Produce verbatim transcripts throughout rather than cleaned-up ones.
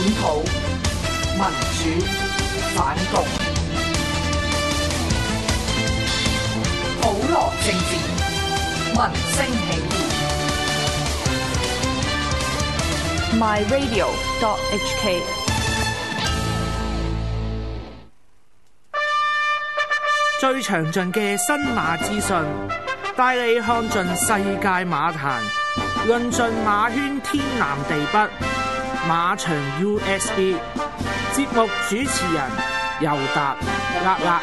土民主反共，普羅政治，民聲起義。 my radio dot h k 最詳盡嘅新馬資訊，帶你看盡世界馬壇，論盡馬圈天南地北。馬場 U S B 節目主持人尤達叻叻。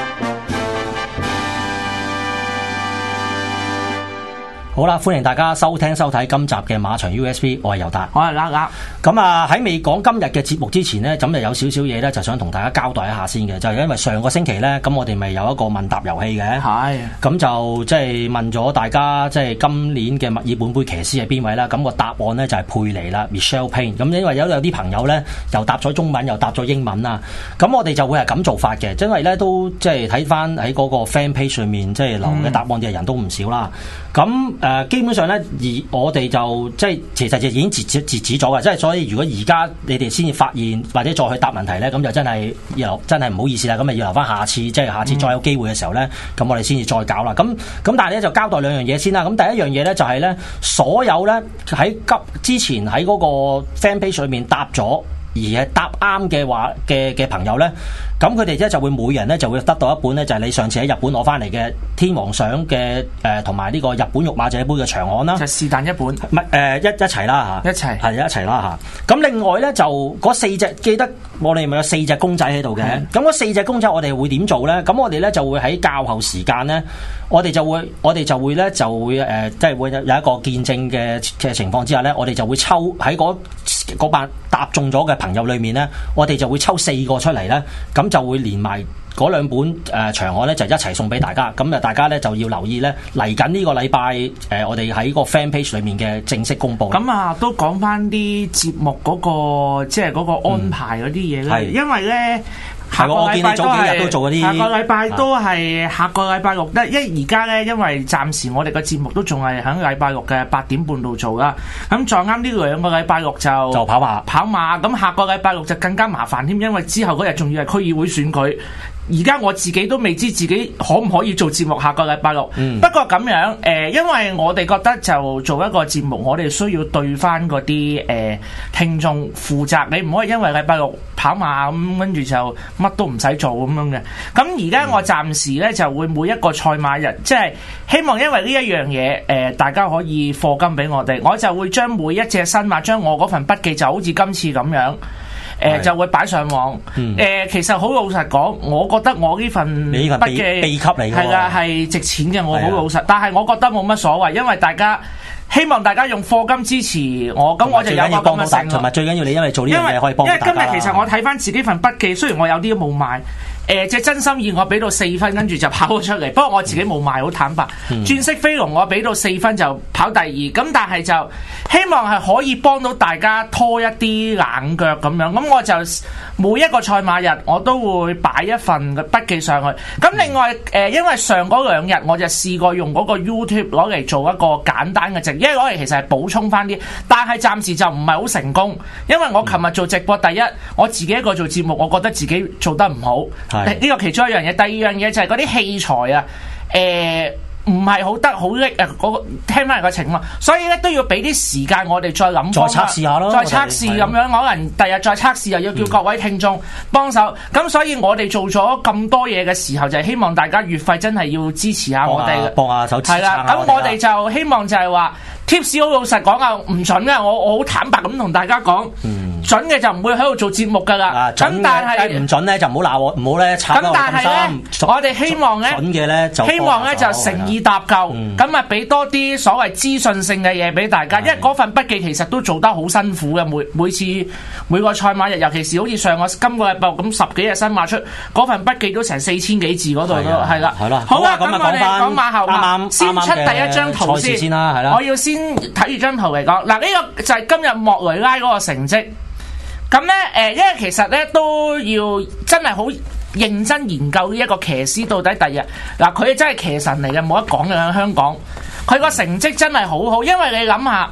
好啦，歡迎大家收聽收睇今集嘅馬場 U S B， 我係尤達， 我係叻叻。 咁啊喺未講今日嘅節目之前呢，咁就有少少嘢咧，就想同大家交代一下先嘅，就係因為上個星期咧，咁我哋咪有一個問答遊戲嘅，係，咁就即係問咗大家，即係今年嘅墨爾本杯騎師係邊位啦？咁個答案咧就係佩妮啦 ，Michelle Payne。咁因為有有啲朋友咧又答咗中文，又答咗英文啦，咁我哋就會係咁做法嘅，因為咧都即係睇翻喺嗰個 fan page 上面，即係留嘅答案嘅人都唔少啦。咁誒、呃、基本上咧，而我哋就即係其實就已經截止截止咗嘅，即係所以如果而家你哋先至發現或者再去答問題咧，咁就真係要真係唔好意思啦，咁咪要留翻下次，即係下次再有機會嘅時候咧，咁、嗯、我哋先至再搞啦。咁咁但係咧就交代兩樣嘢先啦。咁第一樣嘢咧就係咧，所有咧喺急之前喺嗰個 fan page 上面答咗而係答啱嘅話嘅嘅朋友咧。咁佢哋咧就會每人咧就會得到一本咧，就係你上次喺日本攞翻嚟嘅天皇賞嘅誒同埋呢個日本育馬者杯嘅長刊啦， 就是但一本，唔係誒一一齊啦嚇，一齊係一齊啦嚇。咁另外咧就嗰四隻，記得我哋咪有四隻公仔喺度嘅。咁嗰、嗯、四隻公仔我哋會點做咧？咁我哋咧就會喺較後時間咧，我哋就會我哋就會咧就會誒，即係會有一個見證嘅嘅情況之下咧，我哋就會抽喺嗰嗰班答中咗嘅朋友裏面咧，我哋就會抽四個出嚟咧，咁。就會連埋嗰兩本誒、呃、長刊咧，就一齊送俾大家。咁啊，大家咧就要留意咧，嚟緊呢個禮拜誒，我哋喺個 fan page 裏面嘅正式公佈。 咁啊，都講翻啲節目嗰、嗰個即係嗰個安排嗰啲嘢咧，嗯、因為咧。下個禮拜都係下個禮拜都係下個禮拜六得，因為而家咧，因為暫時我哋個節目都仲係喺禮拜六嘅八點半度做啦。咁撞啱呢兩個禮拜六就就跑馬跑馬，咁下個禮拜六就更加麻煩添，因為之後嗰日仲要係區議會選舉。而家我自己都未知自己可唔可以做節目下個禮拜六。嗯、不過咁樣誒、呃，因為我哋覺得就做一個節目，我哋需要對翻嗰啲誒聽眾負責。你唔可以因為禮拜六跑馬咁，跟住就乜都唔使做咁樣嘅。咁而家我暫時咧就會每一個賽馬日，即係希望因為呢一樣嘢誒、呃，大家可以課金俾我哋，我就會將每一隻新馬，將我嗰份筆記就好似今次咁樣。誒、呃、就會擺上網。誒、嗯呃、其實好老實講，我覺得我呢份筆記秘笈嚟嘅， 係啦，係值錢嘅。我好老實，的但係我覺得冇乜所謂，因為大家希望大家用課金支持我，咁我就有個咁嘅承諾。同埋最緊要你因為做呢樣嘢可以幫到大家。 因為今日其實我睇翻自己份筆記，雖然我有啲都冇賣。誒隻、呃、真心意我俾到四分，跟住就跑咗出嚟。不過我自己冇賣，好坦白。嗯、鑽石飛龍我俾到四分就跑第二，咁但係就希望係可以幫到大家拖一啲冷腳咁樣。咁我就每一個賽馬日我都會擺一份嘅筆記上去。咁另外誒、呃，因為上嗰兩日我就試過用嗰個 YouTube 攞嚟做一個簡單嘅直，因為攞嚟其實係補充翻啲，但係暫時就唔係好成功。因為我琴日做直播，第一我自己一個做節目，我覺得自己做得唔好。呢個其中一樣嘢，第二樣嘢就係嗰啲器材啊，誒唔係好得好叻啊！嗰、那個聽翻嚟個情況，所以咧都要俾啲時間我哋再諗， 再測試下咯， 再測試咁樣，可能第日再測試，又要叫各位聽眾幫手。咁、嗯、所以我哋做咗咁多嘢嘅時候，就係、是、希望大家月費真係要支持下我哋， 幫下手支撐下我哋。係啦， 咁我哋就希望就係話。tips 好老實講啊，唔準啊！我我好坦白咁同大家講，嗯、準嘅就唔會喺度做節目噶啦。咁、啊、但係唔準咧就唔好鬧我，唔好咧插我咁深。 我哋希望咧， 準嘅咧就希望咧就誠意搭救，咁啊俾多啲所謂資訊性嘅嘢俾大家。嗯、因為嗰份筆記其實都做得好辛苦嘅，每每次每個賽馬日，尤其是好似上個今個禮拜咁十幾日新馬出，嗰份筆記都成四千幾字嗰度咯，係啦。係啦。好啦，咁我哋講馬後馬，先出第一張圖先。先啦，係啦。我要先。睇住張圖嚟講，嗱、這、呢個就係今日莫雷拉嗰個成績。咁咧，誒，因為其實咧都要真係好認真研究呢一個騎師到底第日，嗱佢真係騎神嚟嘅，冇得講嘅喺香港。佢個成績真係好好，因為你諗下，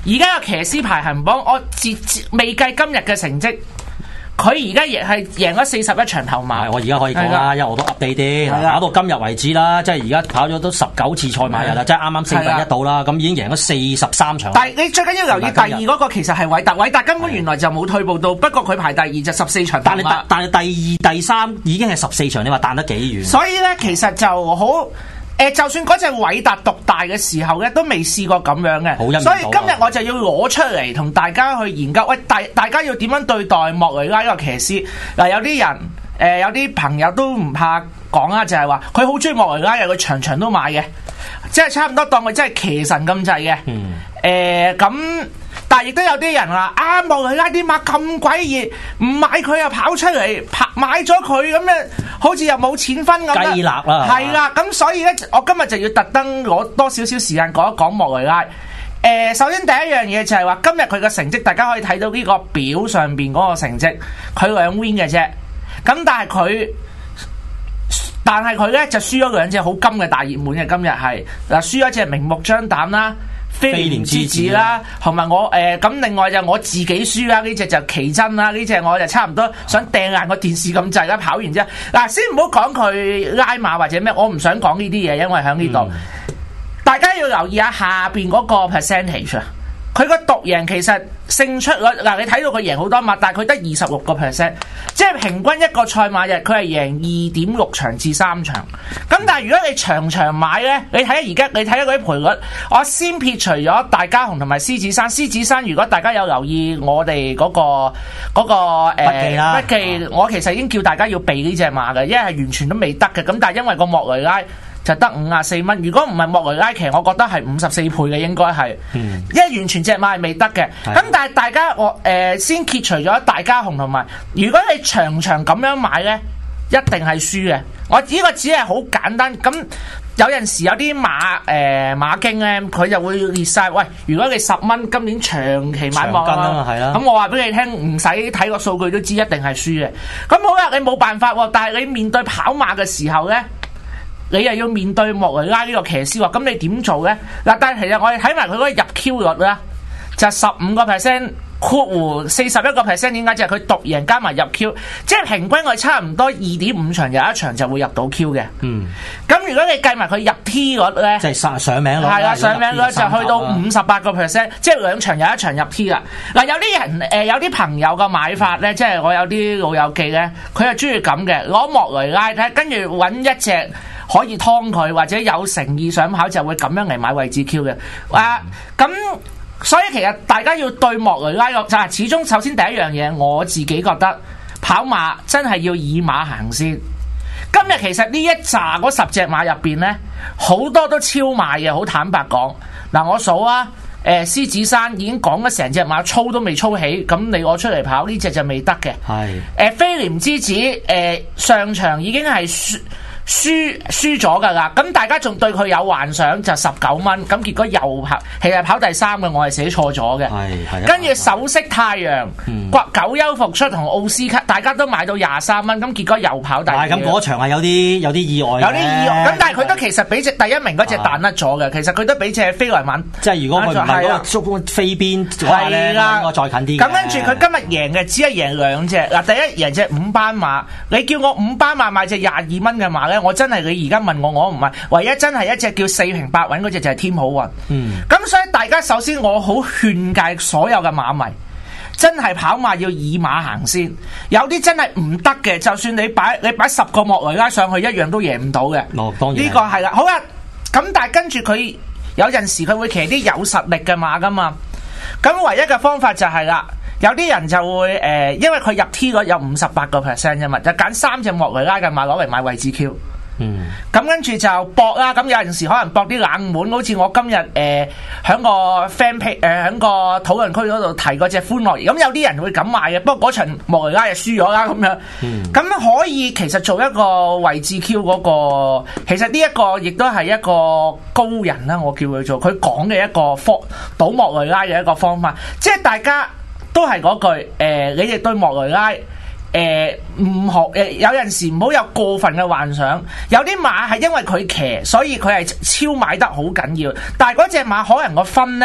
而家個騎師排行榜，我截未計今日嘅成績。佢而家亦係贏咗四十一場頭馬， 我而家可以講啦，因為我都 update 啲，打到今日為止啦，即係而家跑咗都十九次賽馬日啦，即係啱啱四分一到啦，咁已經贏咗四十三場。 但係你最緊要留意第二嗰個其實係韋達，韋達根本原來就冇退步到，不過佢排第二就十四場頭馬。但係但係第二、第三已經係十四場，你話彈得幾遠？ 所以咧，其實就好。誒，就算嗰隻韋達獨大嘅時候咧，都未試過咁樣嘅，所以今日我就要攞出嚟同大家去研究。喂，大大家要點樣對待莫雷拉呢個騎師？嗱，有啲人誒、呃，有啲朋友都唔怕講啦，就係話佢好中意莫雷拉嘅，佢場場都買嘅，即係差唔多當佢真係騎神咁滯嘅。嗯。誒，咁。但係亦都有啲人話啊，莫雷拉啲馬咁鬼熱，唔買佢又跑出嚟，拍買咗佢咁樣，好似又冇錢分咁啦。雞肋啦，係啦，咁所以咧，我今日就要特登攞多少少時間講一講莫雷拉。誒、呃，首先第一樣嘢就係話，今日佢嘅成績，大家可以睇到呢個表上邊嗰個成績，佢兩 win 嘅啫。咁但係佢，但係佢咧就輸咗兩隻好金嘅大熱門嘅，今日係嗱，輸咗隻明目張膽啦。飛廉之子啦，同埋我誒咁、呃，另外就我自己輸啦，呢隻就奇珍啦，呢隻我就差唔多想掟爛個電視咁滯啦，跑完之後，嗱先唔好講佢拉馬或者咩，我唔想講呢啲嘢，因為喺呢度，嗯、大家要留意下下邊嗰個 percentage 啊。佢個獨贏其實勝出率嗱，你睇到佢贏好多馬，但係佢得二十六個 percent， 即係平均一個賽馬日佢係贏二點六場至三場。咁但係如果你場場買咧，你睇下而家你睇下嗰啲賠率，我先撇除咗大家雄同埋獅子山。獅子山如果大家有留意我哋嗰、嗰個嗰、嗰個誒筆記啦，筆記我其實已經叫大家要避呢隻馬嘅，因為係完全都未得嘅。咁但係因為個莫雷拉就得五十四蚊，如果唔係莫雷拉騎，我覺得係五十四倍嘅應該係，嗯、因為完全隻馬係未得嘅。咁的但係大家我誒、呃、先揭除咗大家雄同埋，如果你場場咁樣買咧，一定係輸嘅。我呢個只係好簡單。咁有陣時有啲馬誒、呃、馬經咧，佢就會列晒。喂，如果你十蚊今年長期買莫啦，咁我話俾你聽，唔使睇個數據都知一定係輸嘅。咁好啦，你冇辦法喎，但係你面對跑馬嘅時候咧。你又要面對莫雷拉呢個騎師喎，咁你點做呢？嗱，但係其實我哋睇埋佢嗰個入 Q 率啦，就十五個 percent，括弧四十一個 percent， 點解？就係佢獨贏加埋入 Q， 即係平均我哋差唔多二點五場有一場就會入到 Q 嘅。嗯，咁如果你計埋佢入 T 率呢，即係上上名率，係啦，上名率就去到五十八個 percent， 即係兩場有一場入 T 啦。嗱，有啲人誒、呃，有啲朋友嘅買法呢，即係我有啲老友記呢，佢係中意咁嘅，攞莫雷拉睇，跟住揾一隻。可以劏佢或者有誠意想跑就會咁樣嚟買位置 Q 嘅，啊咁所以其實大家要對莫雷拉個就係始終首先第一樣嘢，我自己覺得跑馬真係要以馬行先。今日其實呢一紮嗰十隻馬入邊呢，好多都超賣嘅，好坦白講。嗱，我數啊，誒、呃、獅子山已經講咗成隻馬操都未操起，咁你我出嚟跑呢隻就未得嘅。係誒飛廉之子誒、呃、上場已經係輸。輸輸咗噶啦，咁大家仲對佢有幻想就十九蚊，咁結果又跑，其實跑第三嘅我係寫錯咗嘅。係係。跟住首飾太陽、嗯、九優復出同奧斯卡，大家都買到廿三蚊，咁結果又跑第二。係咁嗰場係有啲有啲意外。有啲意外，咁但係佢都其實俾隻第一名嗰隻彈甩咗嘅，其實佢都俾隻飛來文。即係如果佢唔係嗰個速飛邊嘅話咧，應該再近啲。咁跟住佢今日贏嘅只係贏兩隻，嗱第一贏隻五班馬，你叫我五班馬買隻廿二蚊嘅馬咧？我真係你而家問我，我唔係唯一真係一隻叫四平八穩嗰隻就係天好運。嗯，咁所以大家首先我好勸誡所有嘅馬迷，真係跑馬要以馬行先。有啲真係唔得嘅，就算你擺你擺十個莫雷拉上去，一樣都贏唔到嘅。哦，當然呢個係啦。好啦，咁但係跟住佢有陣時佢會騎啲有實力嘅馬噶嘛。咁唯一嘅方法就係啦。有啲人就會誒、呃，因為佢入 T 嗰有五十八個 percent 啫嘛，就揀三隻莫雷拉嘅馬攞嚟買位置 Q。嗯，咁跟住就搏啦。咁有陣時可能搏啲冷門，好似我今日誒喺個 fan page 誒喺個討論區嗰度提嗰隻歡樂。咁有啲人會咁買嘅，不過嗰場莫雷拉就輸咗啦咁樣。嗯，咁可以其實做一個位置 Q 嗰、那個，其實呢一個亦都係一個高人啦，我叫佢做佢講嘅一個方賭莫雷拉嘅一個方法，即係大家。都係嗰句，誒、呃，你哋對莫雷拉，誒、呃，唔學，誒、呃，有陣時唔好有過分嘅幻想。有啲馬係因為佢騎，所以佢係超買得好緊要。但係嗰隻馬可能個分呢，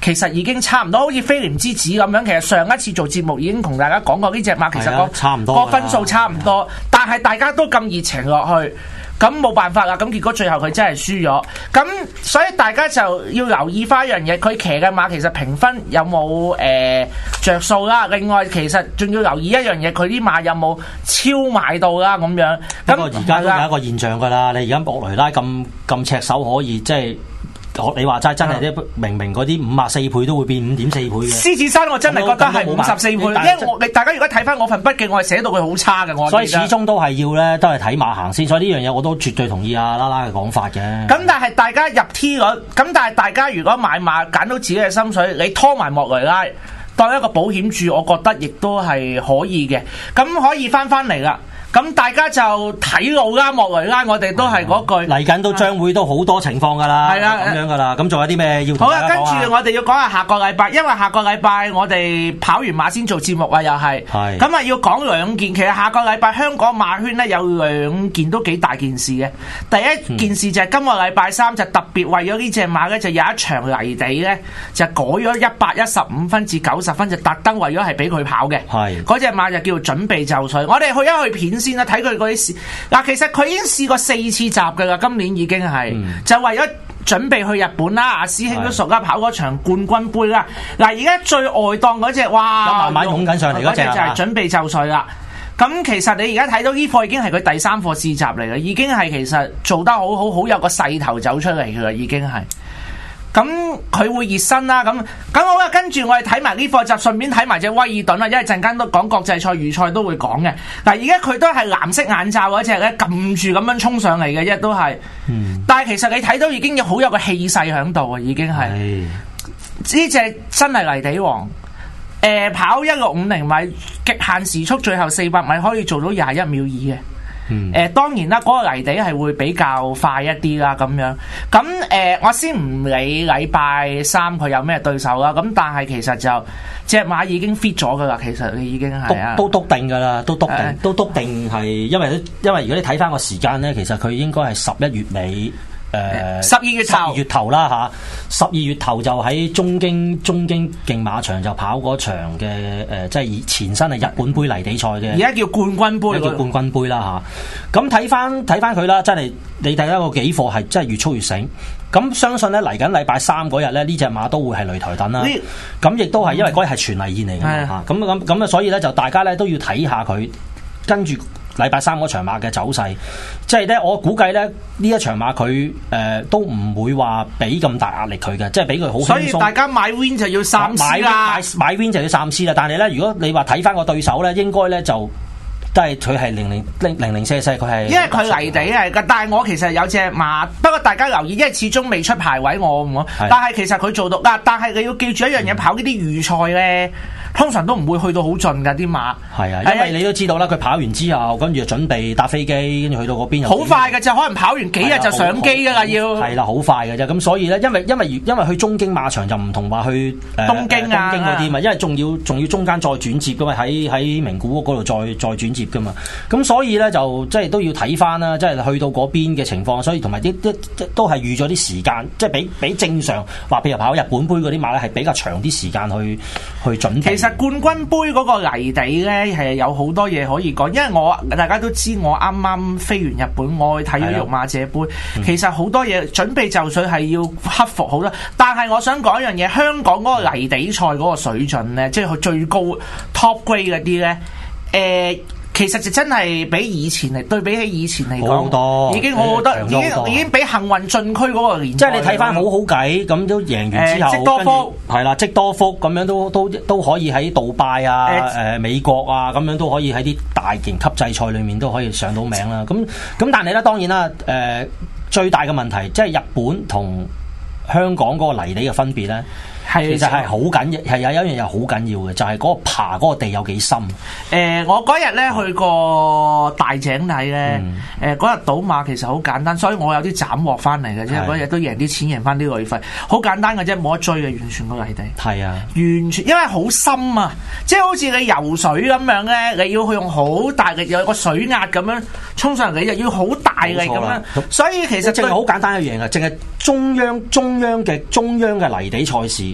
其實已經差唔多，好似飛廉之子咁樣。其實上一次做節目已經同大家講過呢隻馬，其實個差唔多個分數差唔多，但係大家都咁熱情落去。咁冇辦法啦，咁結果最後佢真係輸咗，咁所以大家就要留意翻一樣嘢，佢騎嘅馬其實評分有冇誒著數啦？另外其實仲要留意一樣嘢，佢啲馬有冇超賣到啦咁樣。 不過而家都有一個現象㗎啦，你而家博雷拉咁咁赤手可以即係。你話齋真係啲明明嗰啲五十四倍都會變五點四倍嘅。獅子山我真係覺得係五十四倍，因為我大家如果睇翻我份筆記，我係寫到佢好差嘅。我所以始終都係要咧，都係睇馬行先。所以呢樣嘢我都絕對同意阿啦啦嘅講法嘅。咁但係大家入 T 率，咁但係大家如果買馬揀到自己嘅心水，你拖埋莫雷拉當一個保險注，我覺得亦都係可以嘅。咁可以翻翻嚟啦。咁大家就睇路啦，莫雷拉，我哋都係嗰句嚟緊都將會都好多情況噶啦，係啦咁樣噶啦。咁仲有啲咩要同大家講啊？好啦，跟住我哋要講下下個禮拜，因為下個禮拜我哋跑完馬先做節目啊，又係。係。咁啊要講兩件，其實下個禮拜香港馬圈咧有兩件都幾大件事嘅。第一件事就係今個禮拜三就特別為咗呢隻馬咧，就有一場泥地咧就改咗一百一十五分至九十分，就特登為咗係俾佢跑嘅。係。嗰隻馬就叫做準備就緒。我哋去一去片先啦，睇佢嗰啲試嗱，其實佢已經試過四次閘噶啦，今年已經係、嗯、就為咗準備去日本啦。阿師兄都熟啦，跑嗰場冠軍杯啦。嗱，而家最外檔嗰隻，哇，慢慢湧緊上嚟嗰隻就係準備就緒啦。咁其實你而家睇到呢課已經係佢第三課試閘嚟嘅，已經係其實做得好好，好有個勢頭走出嚟噶啦，已經係。咁佢會熱身啦，咁咁好啦，跟住我哋睇埋呢課集，順便睇埋隻威爾頓啦，因為陣間都講國際賽預賽都會講嘅。嗱，而家佢都係藍色眼罩嗰隻咧，撳住咁樣衝上嚟嘅，一都係。嗯。但係其實你睇到已經有好有個氣勢喺度啊，已經係。呢隻真係泥地王。誒、呃，跑一六五零米極限時速，最後四百米可以做到廿一秒二嘅。誒、呃、當然啦，嗰、那個泥地係會比較快一啲啦，咁樣。咁誒、呃，我先唔理禮拜三佢有咩對手啦。咁但係其實就隻馬已經 fit 咗噶啦，其實你已經係啊，都篤定噶啦，都篤定，呃、都篤定係，因為因為如果你睇翻個時間咧，其實佢應該係十一月尾。誒十二月頭，十二月頭啦嚇，十二月頭就喺中京中京競馬場就跑嗰場嘅誒、呃，即係前身係日本杯泥地賽嘅，而家叫冠軍杯，叫冠軍杯啦嚇。咁睇翻睇翻佢啦，真係你睇翻個幾課係真係越操越醒。咁相信咧嚟緊禮拜三嗰日咧，呢隻馬都會係擂台等啦。咁亦都係因為嗰日係全例宴嚟嘅嘛嚇。咁咁咁啊，所以咧就大家咧都要睇下佢跟住禮拜三嗰場馬嘅走勢，即係咧，我估計咧呢一場馬佢誒、呃、都唔會話俾咁大壓力佢嘅，即係俾佢好輕鬆。所以大家買 win 就要三思啦，買 win 買 win 就要三思啦。但係咧，如果你話睇翻個對手咧，應該咧就都係佢係零零零零零四四，佢係因為佢泥地係㗎。但係我其實有隻馬，不過大家留意，因為始終未出排位，我唔好。但係其實佢做到嗱，但係你要記住一樣嘢，嗯、跑呢啲預賽咧。通常都唔會去到好盡㗎啲馬，係啊，因為你都知道啦，佢跑完之後，跟住就準備搭飛機，跟住去到嗰邊。好快㗎啫，可能跑完幾日就上機㗎啦，要。係啦，好快㗎啫。咁所以咧，因為因為因為去東京馬場就唔同話去、呃、東京啊，東京嗰啲嘛，因為仲要仲要中間再轉接㗎嘛，喺喺名古屋嗰度再再轉接㗎嘛。咁所以咧就即係都要睇翻啦，即係去到嗰邊嘅情況，所以同埋啲啲都係預咗啲時間，即係比比正常話，譬如跑日本杯嗰啲馬咧，係比較長啲時間去去準備。其實冠軍杯嗰個泥地咧係有好多嘢可以講，因為我大家都知我啱啱飛完日本，我去睇咗育馬者杯，嗯、其實好多嘢準備就緒係要克服好多。但係我想講一樣嘢，香港嗰個泥地賽嗰個水準咧，即係佢最高 top grade 嗰啲咧，誒、呃。其實就真係比以前嚟對比起以前嚟講，好多已經好得，已經已經比幸運進區嗰個年代，即係你睇翻好好計，咁都贏完之後，積多福係啦，積多福咁樣都都都可以喺杜拜啊、誒、呃、美國啊咁樣都可以喺啲大型級制賽裏面都可以上到名啦。咁咁但係咧，當然啦，誒、呃、最大嘅問題即係日本同香港嗰個泥地嘅分別咧。其實係好緊要，係有一樣嘢好緊要嘅，就係、是、嗰個爬嗰個地有幾深。誒、呃，我嗰日咧去過大井底咧，誒嗰日賭馬其實好簡單，所以我有啲斬獲翻嚟嘅啫。嗰日都贏啲錢，贏翻啲旅費，好簡單嘅啫，冇得追嘅，完全個泥地。係啊，完全因為好深啊，即係好似你游水咁樣咧，你要去用好大力，有個水壓咁樣衝上嚟，你又要好大力咁樣。所以其實淨係好簡單一樣嘅，淨係中央中央嘅中央嘅泥地賽事。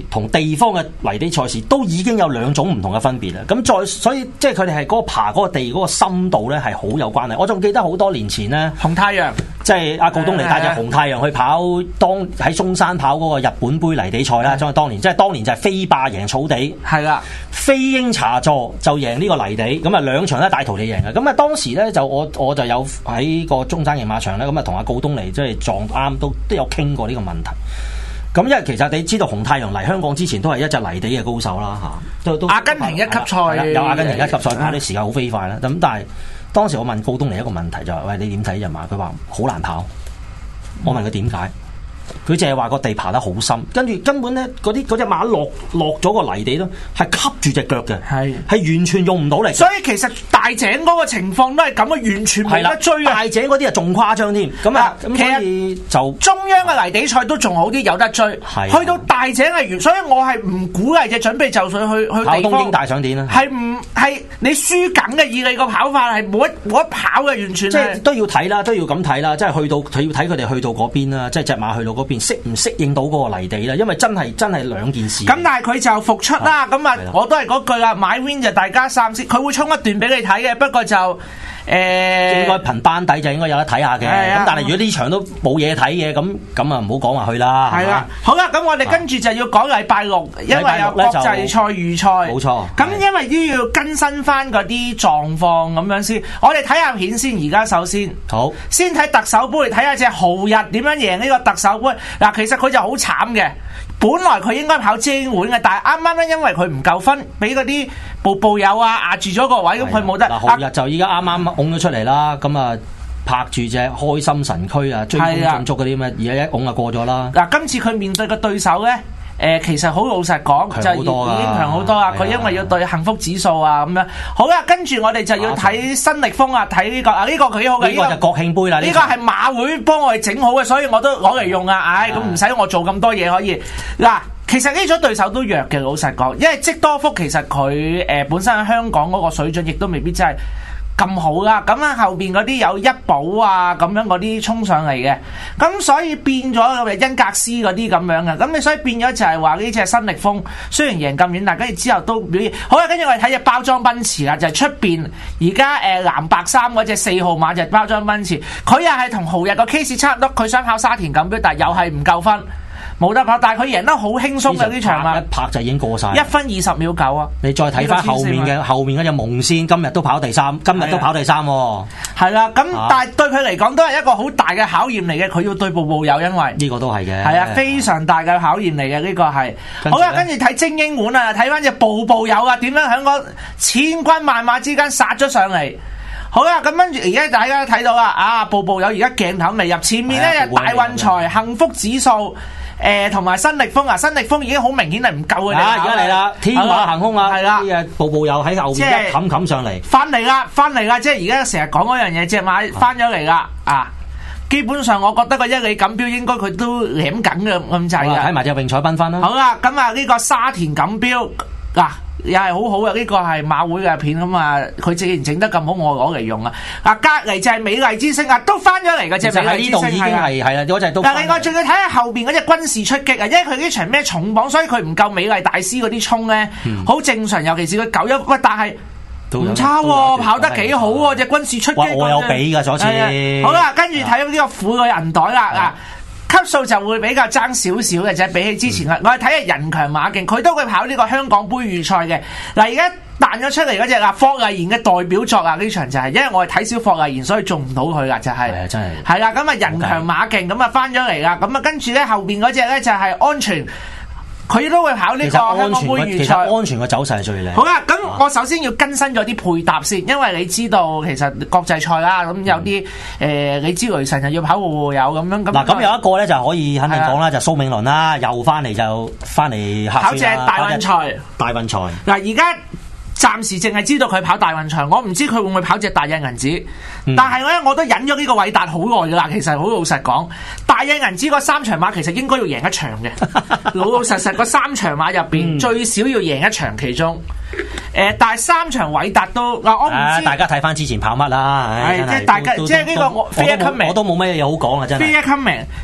同地方嘅泥地賽事都已經有兩種唔同嘅分別啦。咁再所以即係佢哋係嗰個爬嗰個地嗰個深度咧係好有關係。我仲記得好多年前咧， 紅太陽即係阿告東尼帶隻紅太陽去跑當喺中山跑嗰個日本杯泥地賽啦。當當年即係當年就係飛霸贏草地，係啦，飛鷹茶座就贏呢個泥地，咁啊兩場咧大徒地贏嘅。咁啊當時咧就我我就有喺個中山競馬場咧，咁啊同阿告東尼即係撞啱都都有傾過呢個問題。咁因為其實你知道紅太陽嚟香港之前都係一隻泥地嘅高手啦嚇，都都阿根廷一級賽有阿根廷一級賽，跑啲時間好飛快啦。咁但係當時我問告東尼一個問題就係、是：喂，你點睇呢隻馬？佢話好難跑。我問佢點解？佢淨係話個地爬得好深，跟住根本咧嗰啲嗰隻馬落落咗個泥地咯，係吸住隻腳嘅，係係完全用唔到力。 所以其實大井嗰個情況都係咁啊，完全冇得追啊！ 大井嗰啲啊仲誇張添。咁啊，咁所以就中央嘅泥地賽都仲好啲，有得追。係去到大井係完，所以我係唔鼓勵隻準備就緒去去地方。 跑東京大賞典啦， 係唔係你輸緊嘅？以你個跑法係冇得冇得跑嘅，完全即係都要睇啦，都要咁睇啦。即係去到佢要睇佢哋去到嗰邊啦，即係隻馬去到嗰邊適唔適應到嗰個泥地啦，因為真係真係兩件事。咁但係佢就復出啦，咁啊我都係嗰句啦，買 win 就大家三先，佢會衝一段俾你睇嘅，不過就誒、呃、 應該憑班底就應該有得睇下嘅。咁、啊、但係如果呢場都冇嘢睇嘅，咁咁啊唔好講話去啦。係啦，好啦，咁我哋跟住就要講禮拜六，因為有國際賽預賽，冇錯。咁因為都要更新翻嗰啲狀況咁樣先，我哋睇下片先。而家首先好，先睇特首杯，睇下隻豪日點樣贏呢個特首杯。嗱，其實佢就好慘嘅，本來佢應該跑精英碗嘅，但係啱啱咧因為佢唔夠分，俾嗰啲步步友啊壓住咗個位，咁佢冇得。嗱，豪日就依家啱啱拱咗出嚟啦，咁啊拍住隻開心神驅啊，追風進足嗰啲咩，而家一拱就過咗啦。嗱，今次佢面對嘅對手咧。誒、呃、其實好老實講，就已經強好多啊！佢因為要對幸福指數啊咁樣。好啦，跟住我哋就要睇新力風啊，睇呢、這個啊呢、這個佢好嘅，呢個就國慶杯啦。呢個係馬會幫我哋整好嘅，所以我都攞嚟用啊！唉，咁唔使我做咁多嘢可以。嗱，其實呢組對手都弱嘅，老實講，因為積多福其實佢誒、呃、本身喺香港嗰個水準亦都未必真係咁好啦，咁啊後邊嗰啲有一寶啊咁樣嗰啲衝上嚟嘅，咁所以變咗恩格斯嗰啲咁樣嘅，咁你所以變咗就係話呢隻新力風雖然贏咁遠，但跟住之後都表現好啦。跟住我哋睇隻包裝奔馳啦，就係出邊而家誒藍白衫嗰隻四號馬就係包裝奔馳，佢又係同豪日個 case 差唔多，佢想考沙田錦標，但係又係唔夠分。冇得拍，但係佢贏得好輕鬆嘅呢場啊！一拍就已經過晒，一分二十秒九啊！你再睇翻後面嘅後面嗰隻夢仙，今日都跑第三，今日都跑第三喎。係啦，咁但係對佢嚟講都係一個好大嘅考驗嚟嘅，佢要對步步友，因為呢個都係嘅。係啊，非常大嘅考驗嚟嘅呢個係。好啦，跟住睇精英碗啊，睇翻隻步步友啊，點樣喺個千軍萬馬之間殺咗上嚟。好啦，咁跟住而家大家睇到啦，啊步步友而家鏡頭未入，前面咧有大運財、幸福指數。誒同埋新力風啊，新力風已經好明顯係唔夠嘅。而家嚟啦，天馬行空啊，係啦，啲步步友喺後面一冚冚上嚟，翻嚟啦，翻嚟啦，即係而家成日講嗰樣嘢，隻馬翻咗嚟啦，啊，基本上我覺得個一哩錦標應該佢都舐緊嘅咁滯嘅。睇埋隻泳彩繽紛啦。好啦，咁啊呢個沙田錦標嗱。又係好好嘅，呢、這個係馬會嘅片咁啊！佢自然整得咁好，我攞嚟用啊！啊，隔離就係美麗之星啊，都翻咗嚟嘅隻美麗之星係係啦，嗰隻都。但係另外仲要睇下後邊嗰隻軍事出擊啊，因為佢呢場咩重磅，所以佢唔夠美麗大師嗰啲衝咧，好、嗯、正常。尤其是佢九一喂，但係唔差喎、啊，跑得幾好喎！隻軍事出擊，我有比㗎，左次。好啦，跟住睇到呢個虎嘅銀袋啦啊！級數就會比較爭少少嘅啫，比起之前嘅。我係睇下人強馬勁，佢都會跑呢個香港杯預賽嘅。嗱，而家彈咗出嚟嗰隻啊，霍藝賢嘅代表作啊，呢場就係、是、因為我係睇小霍藝賢，所以做唔到佢噶，就係、是。係啊，真係。係啦，咁啊人強馬勁，咁啊翻咗嚟啦，咁啊跟住咧後邊嗰隻咧就係安全。佢都會跑呢個香港杯預賽，其實安全嘅走勢係最靚。好啦，咁我首先要更新咗啲配搭先，因為你知道其實國際賽啦，咁有啲誒、嗯呃，你知雷神又要跑步步友咁樣咁。嗱，咁有一個咧就可以肯定講啦，就蘇銘倫啦，又翻嚟就翻嚟跑隻大運財，大運財。嗱，而家暫時淨係知道佢跑大運財，我唔知佢會唔會跑隻大印銀紙。嗯、但係咧，我都忍咗呢個偉達好耐噶啦。其實好老實講，大印銀紙嗰三場馬其實應該要贏一場嘅。老老實實嗰三場馬入邊、嗯、最少要贏一場其中。誒、呃，但係三場偉達都嗱，我唔知、啊、大家睇翻之前跑乜啦。係即係大家即係呢個我飛一 coming，我都冇咩嘢好講啊，真係飛一 coming。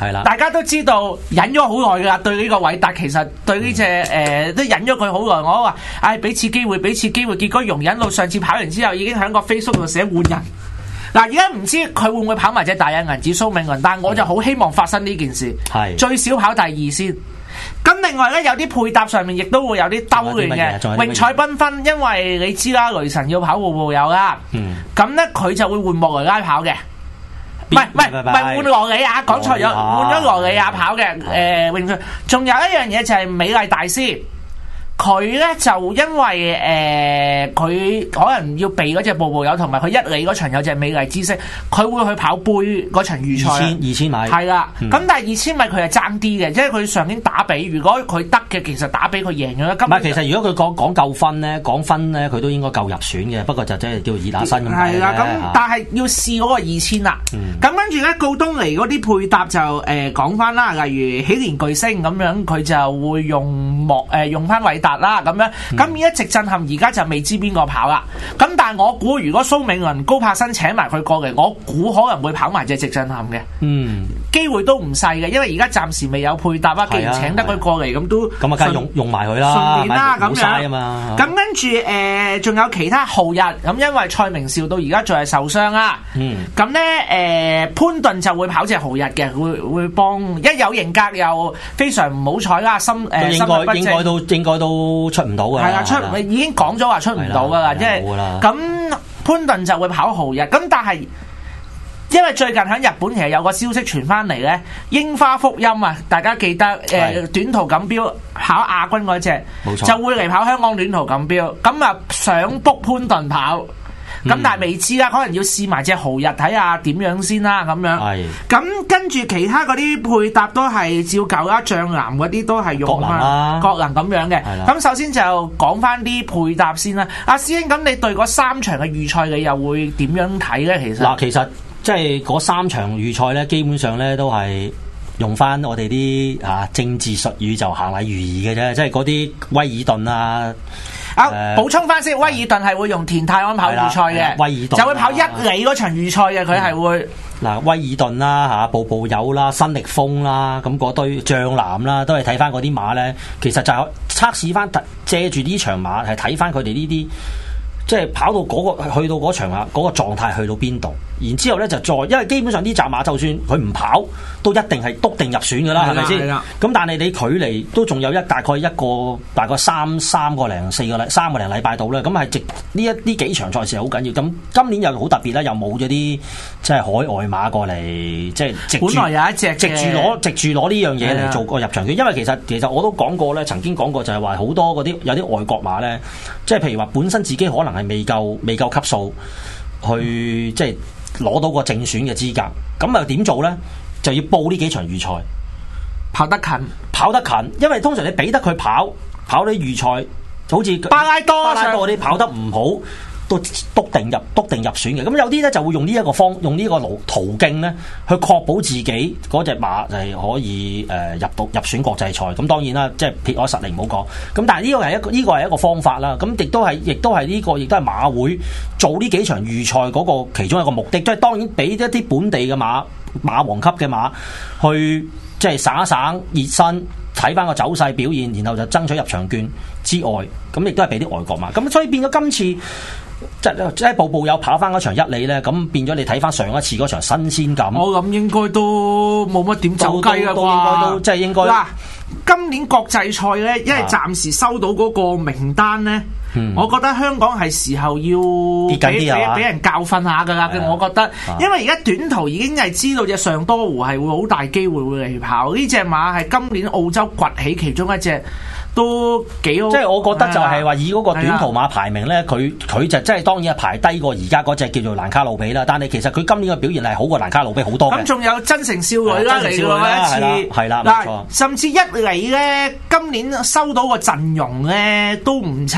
係啦， 大家都知道忍咗好耐㗎啦，對呢個韋達其實對呢隻誒都忍咗佢好耐。我話唉，俾次機會，俾次機會，結果容忍到上次跑完之後已經喺個 Facebook 度寫換人。嗱，而家唔知佢會唔會跑埋隻大印銀紙蘇銘倫，但係我就好希望發生呢件事， 係最少跑第二先。咁另外咧，有啲配搭上面亦都會有啲兜亂嘅，榮彩繽紛，因為你知啦，雷神要跑步步有啦，咁咧佢就會換莫雷拉跑嘅，唔係唔係唔係換羅里亞，講錯咗，換咗羅里亞跑嘅，誒榮彩，仲有一樣嘢就係美麗大師。佢咧就因為誒佢、呃、可能要避嗰隻步步友，同埋佢一里嗰場有隻美麗之星，佢會去跑杯嗰場預賽。二千二千米係啦，咁、嗯、但係二千米佢係爭啲嘅，即係佢上年打比，如果佢得嘅，其實打比佢贏咗啦。唔係， 其實如果佢講講夠分咧，講分咧，佢都應該夠入選嘅。不過就真係叫二打身咁解。係啦，咁但係要試嗰個二千啦。咁跟住咧，告東尼嗰啲配搭就誒講翻啦，例如喜連巨星咁樣，佢就會用莫誒、呃、用翻韋達啦咁樣。咁而一直震撼，而家就未知邊個跑啦。咁但係我估，如果蘇銘倫、高柏新請埋佢過嚟，我估可能會跑埋隻直震撼嘅。嗯，機會都唔細嘅，因為而家暫時未有配搭啊。既然請得佢過嚟，咁都咁啊，梗係用用埋佢啦，順便啦咁樣啊嘛。咁跟住誒，仲、呃、有其他後日咁，因為蔡明紹到而家仲係受傷啦。嗯，咁咧誒，潘頓就會跑隻後日嘅，會會幫一有型格又非常唔好彩啦，心誒心律不正，應該都應該都出唔到嘅。係啊，出已經講咗話出唔到噶啦，即係咁潘頓就會跑後日。咁但係因為最近喺日本其實有個消息傳翻嚟咧，櫻花福音啊，大家記得誒、呃、短途錦標跑亞軍嗰隻，就會嚟跑香港短途錦標，咁啊想卜潘頓跑。咁、嗯、但係未知啦，可能要試埋隻豪日睇下點樣先啦，咁樣。係。咁跟住其他嗰啲配搭都係照舊啦，將藍嗰啲都係用翻國能咁樣嘅。咁首先就講翻啲配搭先啦。阿師兄，咁你對嗰三場嘅預賽你又會點樣睇咧？其實嗱，其實即係嗰三場預賽咧，基本上咧都係用翻我哋啲啊政治術語就行禮如儀嘅啫，即係嗰啲威爾頓啊。 啊！補充翻先，威爾頓係會用田泰安跑預賽嘅，威爾頓就會跑一里嗰場預賽嘅，佢係會嗱威爾頓啦嚇，步步友啦，新力風啦，咁嗰堆將藍啦，都係睇翻嗰啲馬咧，其實就係測試翻借住呢場馬係睇翻佢哋呢啲，即係跑到嗰、嗰個去到嗰場馬嗰、嗰個狀態去到邊度，然之後咧就再，因為基本上呢紮馬就算佢唔跑，都一定係篤定入選㗎啦，係咪先？咁但係你距離都仲有一大概一個大概三三個零四個禮三個零禮拜到咧，咁係直呢一呢幾場賽事係好緊要。咁今年又好特別啦，又冇咗啲即係海外馬過嚟，即係直本來有一隻直住攞直住攞呢樣嘢嚟做個入場券，因為其實其實我都講過咧，曾經講過就係話好多嗰啲有啲外國馬咧，即係譬如話本身自己可能係未夠未夠級數去即係攞到個正選嘅資格，咁又點做咧？就要報呢幾場預賽，跑得近，跑得近，因為通常你俾得佢跑，跑啲預賽，好似巴拉多、巴拉多嗰啲跑得唔好，都篤定入篤定入選嘅。咁有啲咧就會用呢一個方，用呢個路途徑咧，去確保自己嗰隻馬係可以誒、呃、入到入選國際賽。咁當然啦，即係撇開實力唔好講。咁但係呢個係一個呢、呢個係一個方法啦。咁亦都係亦都係呢個亦都係馬會做呢幾場預賽嗰個其中一個目的。即係當然俾一啲本地嘅馬。馬王級嘅馬去即係省一省熱身，睇翻個走勢表現，然後就爭取入場券之外，咁亦都係俾啲外國馬。咁所以變咗今次即係即係步步有跑翻嗰場一里咧，咁變咗你睇翻上一次嗰場新鮮感。我諗應該都冇乜點走雞啦啩，都應該都即係應該。嗱，今年國際賽咧，因為暫時收到嗰個名單咧。嗯、我覺得香港係時候要俾俾俾人教訓下噶啦，我覺得，因為而家短途已經係知道隻上多湖係會好大機會會嚟跑，呢隻馬係今年澳洲崛起其中一隻。都幾好，即係我覺得就係話以嗰個短途馬排名咧，佢佢就即係當然係排低過而家嗰隻叫做蘭卡路比啦。但係其實佢今年嘅表現係好過蘭卡路比好多嘅。咁仲有真誠少女啦，嚟過一次，係啦，嗱，甚至一嚟咧，今年收到個陣容咧都唔差㗎。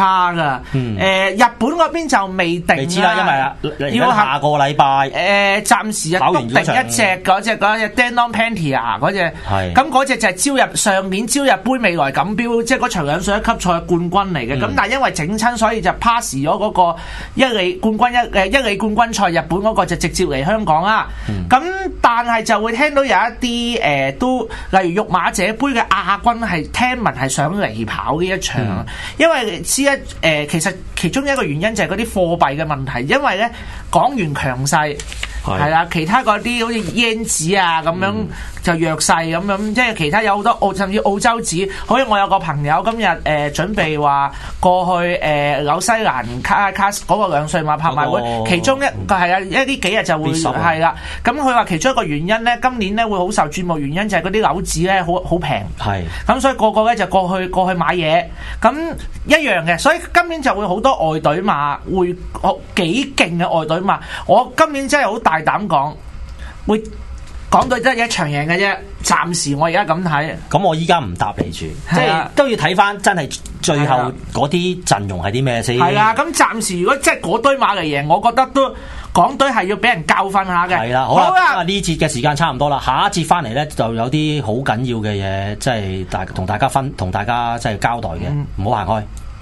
噶。誒、呃，日本嗰邊就未定。 你知啦，因為要下個禮拜。誒、 呃，暫時啊，篤定一隻嗰隻嗰隻 Danon Pantia 嗰隻。係。咁嗰隻就係朝日上年朝日杯未來錦標，即係嗰場兩歲一級賽冠軍嚟嘅。咁、嗯、但係因為整親，所以就 pass 咗嗰個一哩冠軍一誒一哩冠軍賽，日本嗰個就直接嚟香港啦。咁、嗯、但係就會聽到有一啲誒、呃、都，例如育馬者杯嘅亞軍係聽聞係想嚟跑呢一場，嗯、因為之一誒、呃、其實其中一個原因就係嗰啲貨幣嘅問題，因為咧港元強勢。係啦，其他嗰啲好似英紙啊咁樣就弱勢咁樣，即係其他有好多澳甚至澳洲紙。好似我有個朋友今日誒、呃、準備話過去誒、呃、紐西蘭卡卡嗰個兩歲馬拍賣會，哦、其中一個係啊一啲幾日就會係啦。咁佢話其中一個原因咧，今年咧會好受注目，原因就係嗰啲紐紙咧好好平。係咁，所以個個咧就過去過去買嘢，咁一樣嘅。所以今年就會好多外隊馬，會好幾勁嘅外隊馬。我今年真係好大。大膽講，會講到得一場贏嘅啫。暫時我而家咁睇， 咁我依家唔答你住，即係都要睇翻真係最後嗰啲陣容係啲咩先。 係啊，咁暫時如果即係嗰堆馬嚟贏，我覺得都港隊係要俾人教訓下嘅。 係啦，好啦，呢節嘅時間差唔多啦，下一節翻嚟咧就有啲好緊要嘅嘢，即係大同大家分同大家即係交代嘅，唔好行開。